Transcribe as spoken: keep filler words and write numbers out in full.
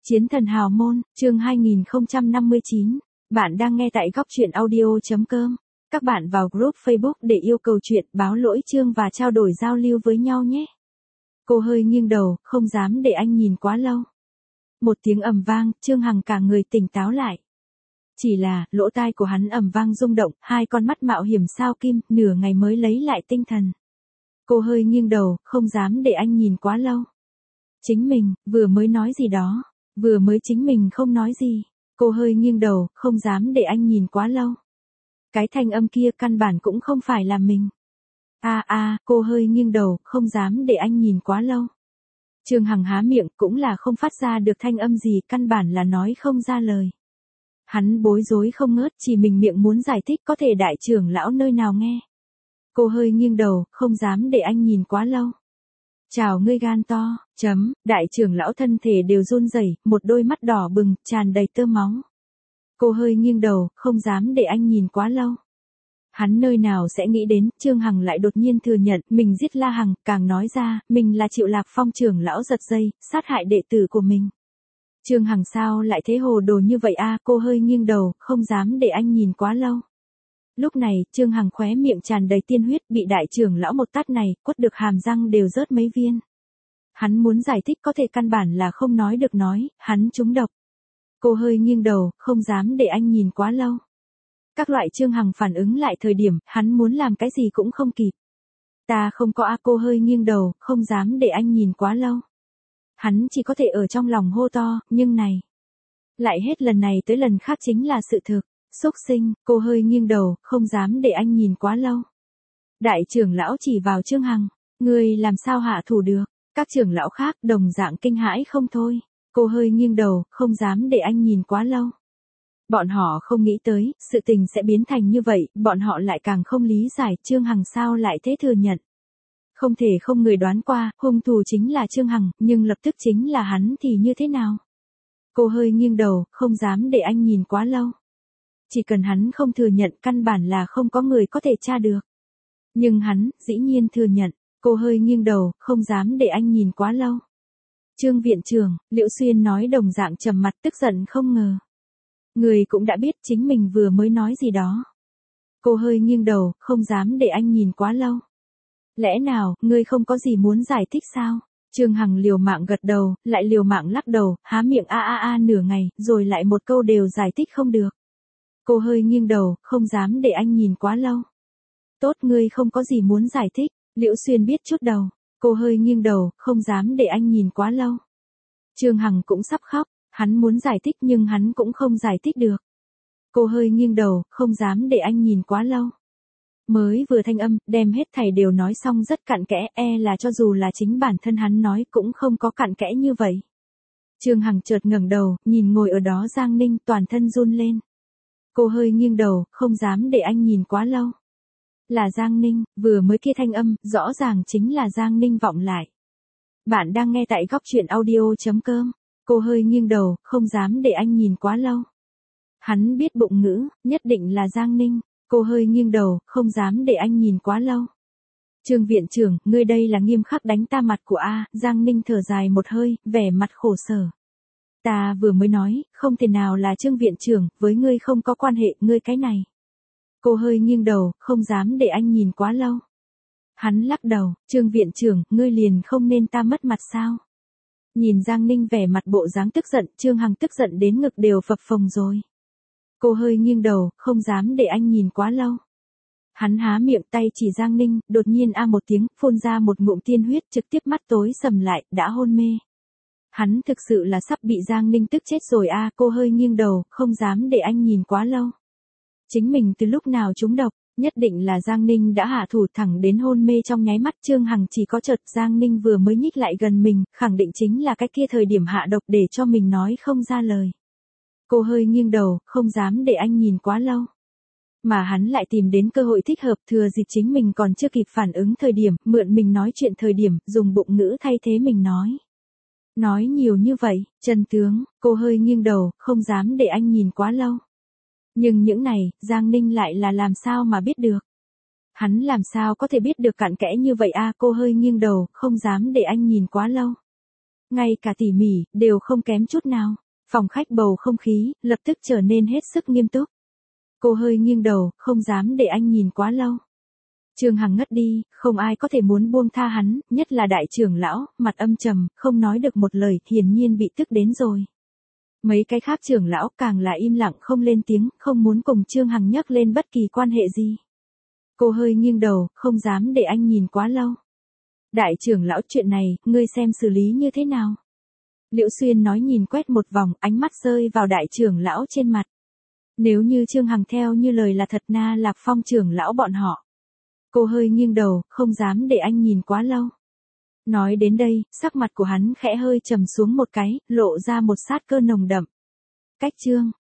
Chiến thần hào môn, chương hai nghìn không trăm năm mươi chín. Bạn đang nghe tại góc truyện audio.com. Các bạn vào group Facebook để yêu cầu chuyện, báo lỗi chương và trao đổi giao lưu với nhau nhé. Cô hơi nghiêng đầu, không dám để anh nhìn quá lâu. Một tiếng ầm vang, Trương Hằng cả người tỉnh táo lại. Chỉ là, lỗ tai của hắn ầm vang rung động, hai con mắt mạo hiểm sao kim, nửa ngày mới lấy lại tinh thần. Cô hơi nghiêng đầu, không dám để anh nhìn quá lâu. Chính mình, vừa mới nói gì đó. Vừa mới chính mình không nói gì. Cô hơi nghiêng đầu, không dám để anh nhìn quá lâu. Cái thanh âm kia căn bản cũng không phải là mình. A a, cô hơi nghiêng đầu, không dám để anh nhìn quá lâu. Trương Hằng há miệng cũng là không phát ra được thanh âm gì, căn bản là nói không ra lời. Hắn bối rối không ngớt, chỉ mình miệng muốn giải thích có thể đại trưởng lão nơi nào nghe. Cô hơi nghiêng đầu, không dám để anh nhìn quá lâu. Chào ngươi gan to, chấm, đại trưởng lão thân thể đều run rẩy, một đôi mắt đỏ bừng, tràn đầy tơ máu. Cô hơi nghiêng đầu, không dám để anh nhìn quá lâu. Hắn nơi nào sẽ nghĩ đến, Trương Hằng lại đột nhiên thừa nhận, mình giết La Hằng, càng nói ra, mình là Triệu Lạc Phong trưởng lão giật dây, sát hại đệ tử của mình. Trương Hằng sao lại thế hồ đồ như vậy a? Cô hơi nghiêng đầu, không dám để anh nhìn quá lâu. Lúc này, Trương Hằng khóe miệng tràn đầy tiên huyết, bị đại trưởng lão một tát này, quất được hàm răng đều rớt mấy viên. Hắn muốn giải thích có thể căn bản là không nói được nói, hắn trúng độc. Cô hơi nghiêng đầu, không dám để anh nhìn quá lâu. Các loại Trương Hằng phản ứng lại thời điểm, hắn muốn làm cái gì cũng không kịp. Ta không có a. Cô hơi nghiêng đầu, không dám để anh nhìn quá lâu. Hắn chỉ có thể ở trong lòng hô to, nhưng này. Lại hết lần này tới lần khác chính là sự thực. Xúc sinh, cô hơi nghiêng đầu, không dám để anh nhìn quá lâu. Đại trưởng lão chỉ vào Trương Hằng, ngươi làm sao hạ thủ được? Các trưởng lão khác đồng dạng kinh hãi không thôi. Cô hơi nghiêng đầu, không dám để anh nhìn quá lâu. Bọn họ không nghĩ tới, sự tình sẽ biến thành như vậy, bọn họ lại càng không lý giải Trương Hằng sao lại thế thừa nhận. Không thể không người đoán qua, hung thủ chính là Trương Hằng, nhưng lập tức chính là hắn thì như thế nào? Cô hơi nghiêng đầu, không dám để anh nhìn quá lâu. Chỉ cần hắn không thừa nhận căn bản là không có người có thể tra được. Nhưng hắn, dĩ nhiên thừa nhận, cô hơi nghiêng đầu, không dám để anh nhìn quá lâu. Trương viện trưởng, Liễu Xuyên nói đồng dạng trầm mặt tức giận không ngờ. Người cũng đã biết chính mình vừa mới nói gì đó. Cô hơi nghiêng đầu, không dám để anh nhìn quá lâu. Lẽ nào, ngươi không có gì muốn giải thích sao? Trương Hằng liều mạng gật đầu, lại liều mạng lắc đầu, há miệng a a a nửa ngày, rồi lại một câu đều giải thích không được. Cô hơi nghiêng đầu, không dám để anh nhìn quá lâu. Tốt, ngươi không có gì muốn giải thích. Liễu Xuyên biết chút đầu. Cô hơi nghiêng đầu, không dám để anh nhìn quá lâu. Trương Hằng cũng sắp khóc, hắn muốn giải thích nhưng hắn cũng không giải thích được. Cô hơi nghiêng đầu, không dám để anh nhìn quá lâu. Mới vừa thanh âm, đem hết thảy đều nói xong rất cặn kẽ, e là cho dù là chính bản thân hắn nói cũng không có cặn kẽ như vậy. Trương Hằng chợt ngẩng đầu, nhìn ngồi ở đó Giang Ninh, toàn thân run lên. Cô hơi nghiêng đầu, không dám để anh nhìn quá lâu. Là Giang Ninh, vừa mới kia thanh âm, rõ ràng chính là Giang Ninh vọng lại. Bạn đang nghe tại góc truyện audio.com. Cô hơi nghiêng đầu, không dám để anh nhìn quá lâu. Hắn biết bụng ngữ, nhất định là Giang Ninh. Cô hơi nghiêng đầu, không dám để anh nhìn quá lâu. Trương viện trưởng, ngươi đây là nghiêm khắc đánh ta mặt của A. Giang Ninh thở dài một hơi, vẻ mặt khổ sở. Ta vừa mới nói, không thể nào là Trương viện trưởng, với ngươi không có quan hệ, ngươi cái này. Cô hơi nghiêng đầu, không dám để anh nhìn quá lâu. Hắn lắc đầu, Trương viện trưởng, ngươi liền không nên ta mất mặt sao? Nhìn Giang Ninh vẻ mặt bộ dáng tức giận, Trương Hằng tức giận đến ngực đều phập phồng rồi. Cô hơi nghiêng đầu, không dám để anh nhìn quá lâu. Hắn há miệng tay chỉ Giang Ninh, đột nhiên a một tiếng, phun ra một ngụm tiên huyết, trực tiếp mắt tối sầm lại, đã hôn mê. Hắn thực sự là sắp bị Giang Ninh tức chết rồi a. Cô hơi nghiêng đầu, không dám để anh nhìn quá lâu. Chính mình từ lúc nào trúng độc, nhất định là Giang Ninh đã hạ thủ thẳng đến hôn mê trong nháy mắt. Trương Hằng chỉ có chợt Giang Ninh vừa mới nhích lại gần mình, khẳng định chính là cái kia thời điểm hạ độc để cho mình nói không ra lời. Cô hơi nghiêng đầu, không dám để anh nhìn quá lâu. Mà hắn lại tìm đến cơ hội thích hợp, thừa dịp chính mình còn chưa kịp phản ứng thời điểm, mượn mình nói chuyện thời điểm, dùng bụng ngữ thay thế mình nói. Nói nhiều như vậy, chân tướng, cô hơi nghiêng đầu, không dám để anh nhìn quá lâu. Nhưng những này, Giang Ninh lại là làm sao mà biết được. Hắn làm sao có thể biết được cặn kẽ như vậy a? Cô hơi nghiêng đầu, không dám để anh nhìn quá lâu. ngay cả tỉ mỉ, đều không kém chút nào. Phòng khách bầu không khí, lập tức trở nên hết sức nghiêm túc. Cô hơi nghiêng đầu, không dám để anh nhìn quá lâu. Trương Hằng ngất đi, không ai có thể muốn buông tha hắn, nhất là đại trưởng lão, mặt âm trầm, không nói được một lời, hiển nhiên bị tức đến rồi. Mấy cái khác trưởng lão càng là im lặng không lên tiếng, không muốn cùng Trương Hằng nhắc lên bất kỳ quan hệ gì. Cô hơi nghiêng đầu, không dám để anh nhìn quá lâu. Đại trưởng lão, chuyện này, ngươi xem xử lý như thế nào? Liễu Xuyên nói, nhìn quét một vòng, ánh mắt rơi vào đại trưởng lão trên mặt. Nếu như Trương Hằng theo như lời là thật, Na Lạc Phong trưởng lão bọn họ. Cô hơi nghiêng đầu, không dám để anh nhìn quá lâu. Nói đến đây, sắc mặt của hắn khẽ hơi trầm xuống một cái, lộ ra một sát cơ nồng đậm. Cách Trương